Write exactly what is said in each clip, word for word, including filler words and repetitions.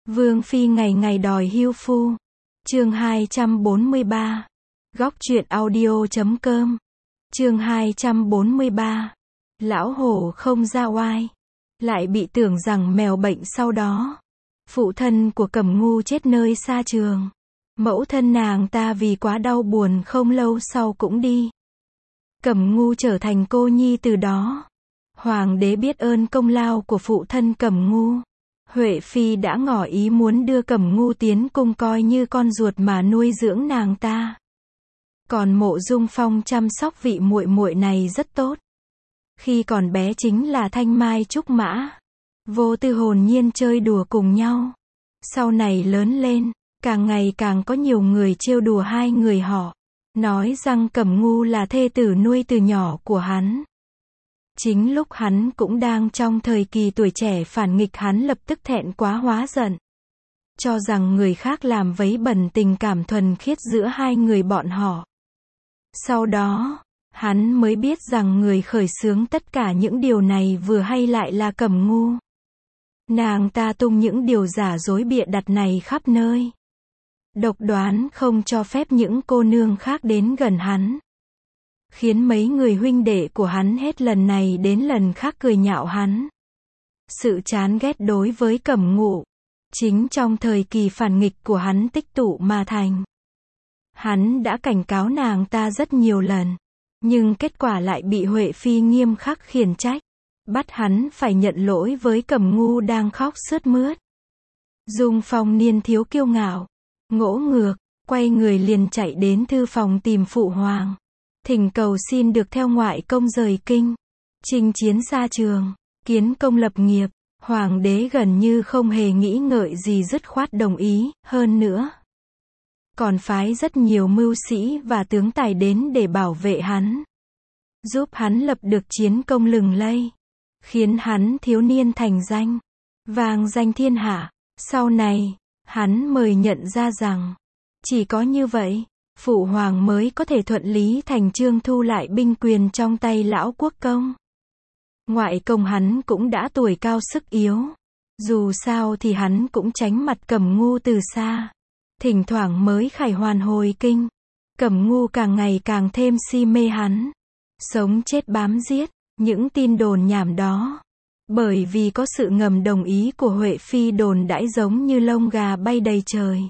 Vương phi ngày ngày đòi hưu phu. Chương hai trăm bốn mươi ba. Góc truyện audio chấm com. Chương hai trăm bốn mươi ba. Lão hổ không ra oai, lại bị tưởng rằng mèo bệnh sau đó. Phụ thân của Cẩm Ngu chết nơi xa trường. Mẫu thân nàng ta vì quá đau buồn không lâu sau cũng đi. Cẩm Ngu trở thành cô nhi từ đó. Hoàng đế biết ơn công lao của phụ thân Cẩm Ngu. Huệ phi đã ngỏ ý muốn đưa Cẩm Ngu tiến cung coi như con ruột mà nuôi dưỡng nàng ta. Còn Mộ Dung Phong chăm sóc vị muội muội này rất tốt. Khi còn bé chính là thanh mai trúc mã, vô tư hồn nhiên chơi đùa cùng nhau. Sau này lớn lên, càng ngày càng có nhiều người trêu đùa hai người họ, nói rằng Cẩm Ngu là thê tử nuôi từ nhỏ của hắn. Chính lúc hắn cũng đang trong thời kỳ tuổi trẻ phản nghịch, hắn lập tức thẹn quá hóa giận, cho rằng người khác làm vấy bẩn tình cảm thuần khiết giữa hai người bọn họ. Sau đó, hắn mới biết rằng người khởi xướng tất cả những điều này vừa hay lại là Cẩm Ngu. Nàng ta tung những điều giả dối bịa đặt này khắp nơi, độc đoán không cho phép những cô nương khác đến gần hắn, khiến mấy người huynh đệ của hắn hết lần này đến lần khác cười nhạo hắn. Sự chán ghét đối với Cẩm Ngu chính trong thời kỳ phản nghịch của hắn tích tụ mà thành. Hắn đã cảnh cáo nàng ta rất nhiều lần, nhưng kết quả lại bị Huệ phi nghiêm khắc khiển trách, bắt hắn phải nhận lỗi với Cẩm Ngu đang khóc sướt mướt. Dung Phong niên thiếu kiêu ngạo, ngỗ ngược, quay người liền chạy đến thư phòng tìm phụ hoàng, thỉnh cầu xin được theo ngoại công rời kinh, chinh chiến xa trường, kiến công lập nghiệp. Hoàng đế gần như không hề nghĩ ngợi gì dứt khoát đồng ý, hơn nữa còn phái rất nhiều mưu sĩ và tướng tài đến để bảo vệ hắn, giúp hắn lập được chiến công lừng lẫy, khiến hắn thiếu niên thành danh, vang danh thiên hạ. Sau này, hắn mới nhận ra rằng, chỉ có như vậy, phụ hoàng mới có thể thuận lý thành chương thu lại binh quyền trong tay lão quốc công. Ngoại công hắn cũng đã tuổi cao sức yếu, dù sao thì hắn cũng tránh mặt Cẩm Ngu từ xa, thỉnh thoảng mới khải hoàn hồi kinh. Cẩm Ngu càng ngày càng thêm si mê hắn, sống chết bám giết những tin đồn nhảm đó, bởi vì có sự ngầm đồng ý của Huệ phi, đồn đãi giống như lông gà bay đầy trời.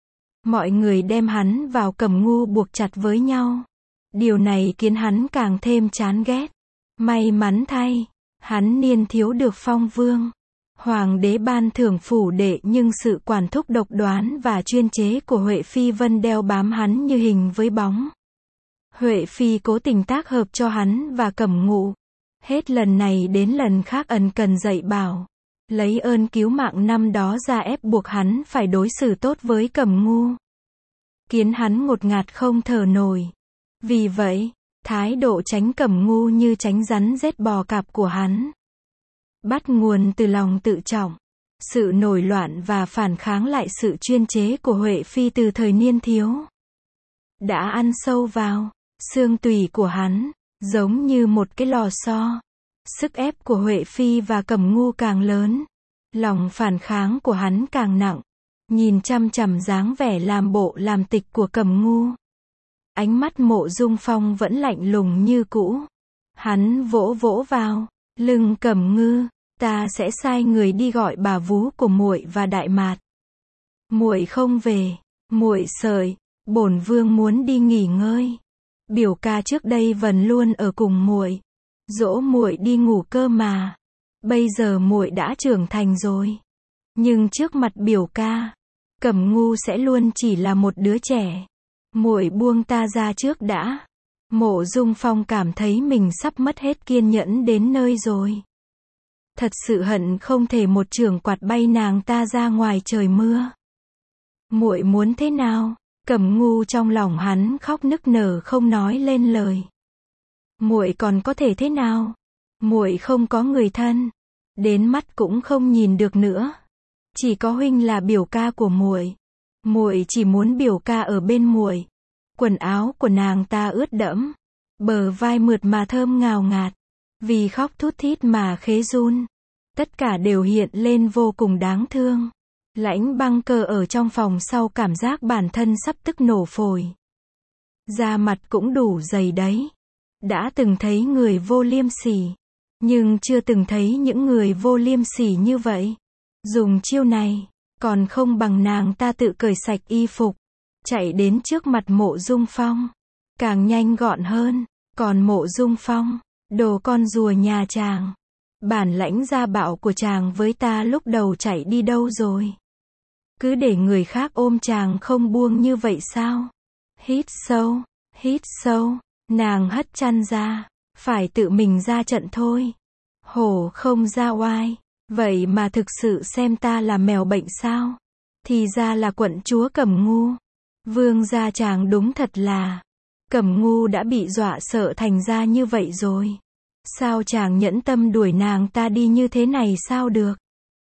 Mọi người đem hắn vào Cẩm Ngu buộc chặt với nhau, điều này khiến hắn càng thêm chán ghét. May mắn thay, hắn niên thiếu được phong vương, hoàng đế ban thưởng phủ đệ, nhưng sự quản thúc độc đoán và chuyên chế của Huệ phi vẫn đeo bám hắn như hình với bóng. Huệ phi cố tình tác hợp cho hắn và Cẩm Ngu, hết lần này đến lần khác ân cần dạy bảo, lấy ơn cứu mạng năm đó ra ép buộc hắn phải đối xử tốt với Cẩm Ngu, khiến hắn ngột ngạt không thở nổi. Vì vậy, thái độ tránh Cẩm Ngu như tránh rắn rết bò cạp của hắn, bắt nguồn từ lòng tự trọng, sự nổi loạn và phản kháng lại sự chuyên chế của Huệ phi từ thời niên thiếu, đã ăn sâu vào xương tủy của hắn, giống như một cái lò xo. Sức ép của Huệ phi và Cẩm Ngu càng lớn, lòng phản kháng của hắn càng nặng. Nhìn chăm chằm dáng vẻ làm bộ làm tịch của Cẩm Ngu, ánh mắt Mộ Dung Phong vẫn lạnh lùng như cũ. Hắn vỗ vỗ vào lưng Cẩm Ngu, ta sẽ sai người đi gọi bà vú của muội và Đại Mạt. Muội không về, muội sợi, bổn vương muốn đi nghỉ ngơi. Biểu ca trước đây vẫn luôn ở cùng muội, dỗ muội đi ngủ cơ mà. Bây giờ muội đã trưởng thành rồi, nhưng trước mặt biểu ca, Cẩm Ngu sẽ luôn chỉ là một đứa trẻ. Muội buông ta ra trước đã. Mộ Dung Phong cảm thấy mình sắp mất hết kiên nhẫn đến nơi rồi. Thật sự hận không thể một chưởng quạt bay nàng ta ra ngoài trời mưa. Muội muốn thế nào? Cẩm Ngu trong lòng hắn khóc nức nở không nói lên lời. Muội còn có thể thế nào? Muội không có người thân, đến mắt cũng không nhìn được nữa. Chỉ có huynh là biểu ca của muội. Muội chỉ muốn biểu ca ở bên muội. Quần áo của nàng ta ướt đẫm, bờ vai mượt mà thơm ngào ngạt, vì khóc thút thít mà khế run. Tất cả đều hiện lên vô cùng đáng thương. Lãnh Băng Cơ ở trong phòng sau cảm giác bản thân sắp tức nổ phổi. Da mặt cũng đủ dày đấy. Đã từng thấy người vô liêm sỉ, nhưng chưa từng thấy những người vô liêm sỉ như vậy. Dùng chiêu này, còn không bằng nàng ta tự cởi sạch y phục, chạy đến trước mặt Mộ Dung Phong. Càng nhanh gọn hơn, còn Mộ Dung Phong, đồ con rùa nhà chàng. Bản lãnh gia bạo của chàng với ta lúc đầu chạy đi đâu rồi? Cứ để người khác ôm chàng không buông như vậy sao? Hít sâu, hít sâu, nàng hất chăn ra, phải tự mình ra trận thôi. Hổ không ra oai, vậy mà thực sự xem ta là mèo bệnh sao? Thì ra là quận chúa Cẩm Ngu. Vương gia chàng đúng thật là, Cẩm Ngu đã bị dọa sợ thành ra như vậy rồi. Sao chàng nhẫn tâm đuổi nàng ta đi như thế này sao được?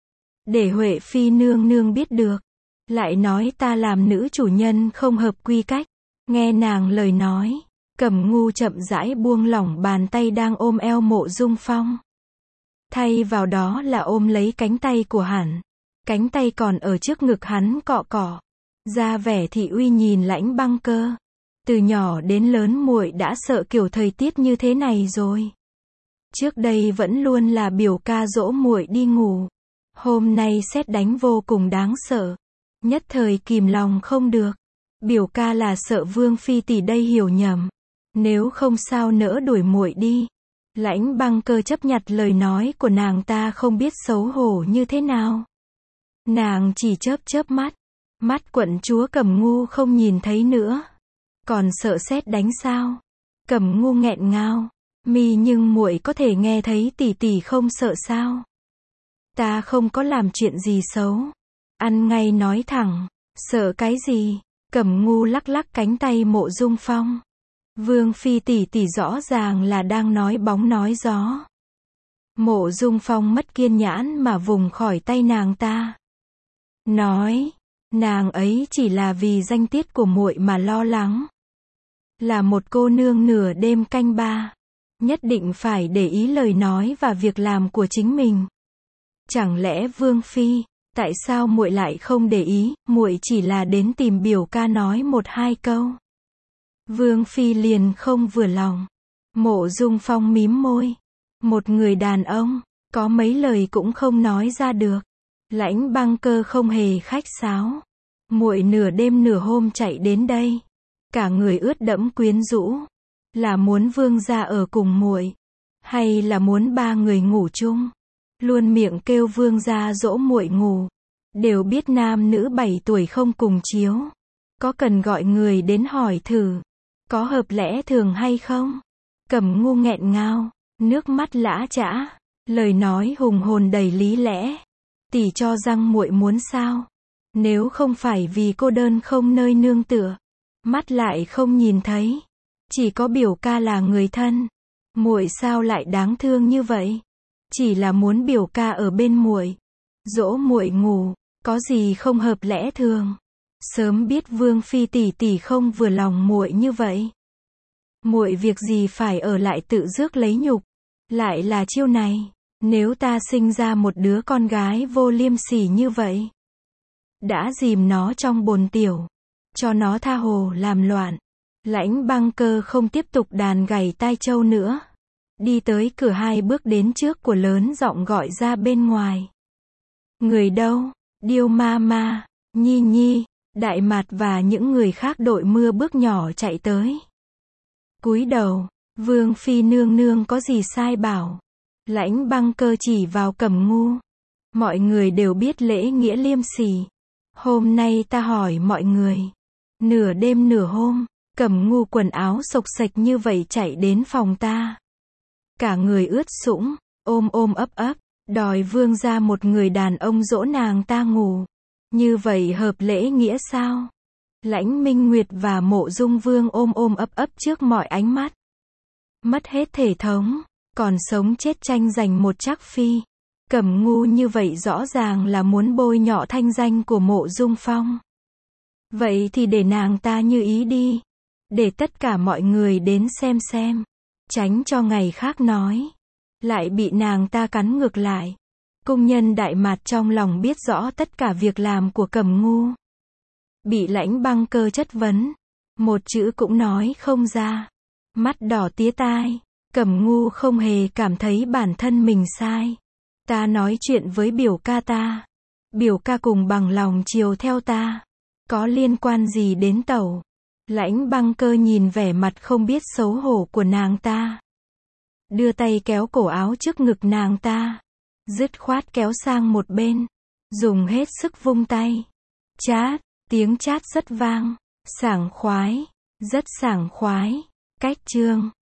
Để Huệ Phi nương nương biết được, lại nói ta làm nữ chủ nhân không hợp quy cách. Nghe nàng lời nói, Cẩm Ngu chậm rãi buông lỏng bàn tay đang ôm eo Mộ Dung Phong. Thay vào đó là ôm lấy cánh tay của hắn. Cánh tay còn ở trước ngực hắn cọ cọ. Ra vẻ thị uy nhìn Lãnh Băng Cơ. Từ nhỏ đến lớn muội đã sợ kiểu thời tiết như thế này rồi. Trước đây vẫn luôn là biểu ca dỗ muội đi ngủ. Hôm nay sét đánh vô cùng đáng sợ. Nhất thời kìm lòng không được. Biểu ca là sợ Vương Phi tỷ đây hiểu nhầm. Nếu không sao nỡ đuổi muội đi. Lãnh Băng Cơ chấp nhặt lời nói của nàng ta không biết xấu hổ như thế nào. Nàng chỉ chớp chớp mắt. Mắt quận chúa Cẩm Ngu không nhìn thấy nữa. Còn sợ sét đánh sao? Cẩm Ngu nghẹn ngào. Mi nhưng muội có thể nghe thấy tỷ tỷ không sợ sao? Ta không có làm chuyện gì xấu. Ăn ngay nói thẳng. Sợ cái gì? Cẩm Ngu lắc lắc cánh tay Mộ Dung Phong. Vương Phi tỷ tỷ rõ ràng là đang nói bóng nói gió. Mộ Dung Phong mất kiên nhẫn mà vùng khỏi tay nàng ta. Nói, nàng ấy chỉ là vì danh tiết của muội mà lo lắng. Là một cô nương nửa đêm canh ba, nhất định phải để ý lời nói và việc làm của chính mình. Chẳng lẽ Vương Phi, tại sao muội lại không để ý, muội chỉ là đến tìm biểu ca nói một hai câu. Vương Phi liền không vừa lòng. Mộ Dung Phong mím môi. Một người đàn ông, có mấy lời cũng không nói ra được. Lãnh Băng Cơ không hề khách sáo. Muội nửa đêm nửa hôm chạy đến đây, cả người ướt đẫm quyến rũ, là muốn vương gia ở cùng muội, hay là muốn ba người ngủ chung? Luôn miệng kêu vương gia dỗ muội ngủ, đều biết nam nữ bảy tuổi không cùng chiếu. Có cần gọi người đến hỏi thử, có hợp lẽ thường hay không? Cẩm Ngu nghẹn ngào, nước mắt lã chã, lời nói hùng hồn đầy lý lẽ. Tỷ cho rằng muội muốn sao? Nếu không phải vì cô đơn không nơi nương tựa, mắt lại không nhìn thấy, chỉ có biểu ca là người thân, muội sao lại đáng thương như vậy? Chỉ là muốn biểu ca ở bên muội, dỗ muội ngủ, có gì không hợp lẽ thường. Sớm biết Vương Phi tỷ tỷ không vừa lòng muội như vậy. Muội việc gì phải ở lại tự rước lấy nhục, lại là chiêu này. Nếu ta sinh ra một đứa con gái vô liêm sỉ như vậy, đã dìm nó trong bồn tiểu, cho nó tha hồ làm loạn. Lãnh Băng Cơ không tiếp tục đàn gảy tai trâu nữa, đi tới cửa hai bước đến trước của lớn giọng gọi ra bên ngoài. Người đâu? Điêu ma ma, Nhi Nhi, Đại Mạt và những người khác đội mưa bước nhỏ chạy tới. Cúi đầu, Vương Phi nương nương có gì sai bảo? Lãnh Băng Cơ chỉ vào Cẩm Ngu. Mọi người đều biết lễ nghĩa liêm sỉ. Hôm nay ta hỏi mọi người. Nửa đêm nửa hôm, Cẩm Ngu quần áo xộc xệch như vậy chạy đến phòng ta. Cả người ướt sũng, ôm ôm ấp ấp, đòi vương gia một người đàn ông dỗ nàng ta ngủ. Như vậy hợp lễ nghĩa sao? Lãnh Minh Nguyệt và Mộ Dung Vương ôm ôm ấp ấp trước mọi ánh mắt. Mất hết thể thống, còn sống chết tranh giành một trác phi. Cẩm Ngu như vậy rõ ràng là muốn bôi nhọ thanh danh của Mộ Dung Phong. Vậy thì để nàng ta như ý đi. Để tất cả mọi người đến xem xem. Tránh cho ngày khác nói. Lại bị nàng ta cắn ngược lại. Cung nhân Đại Mạt trong lòng biết rõ tất cả việc làm của Cẩm Ngu. Bị Lãnh Băng Cơ chất vấn, một chữ cũng nói không ra. Mắt đỏ tía tai, Cẩm Ngu không hề cảm thấy bản thân mình sai. Ta nói chuyện với biểu ca ta. Biểu ca cùng bằng lòng chiều theo ta. Có liên quan gì đến tẩu? Lãnh Băng Cơ nhìn vẻ mặt không biết xấu hổ của nàng ta. Đưa tay kéo cổ áo trước ngực nàng ta. Dứt khoát kéo sang một bên. Dùng hết sức vung tay. Chát, tiếng chát rất vang. Sảng khoái. Rất sảng khoái. Cách chương.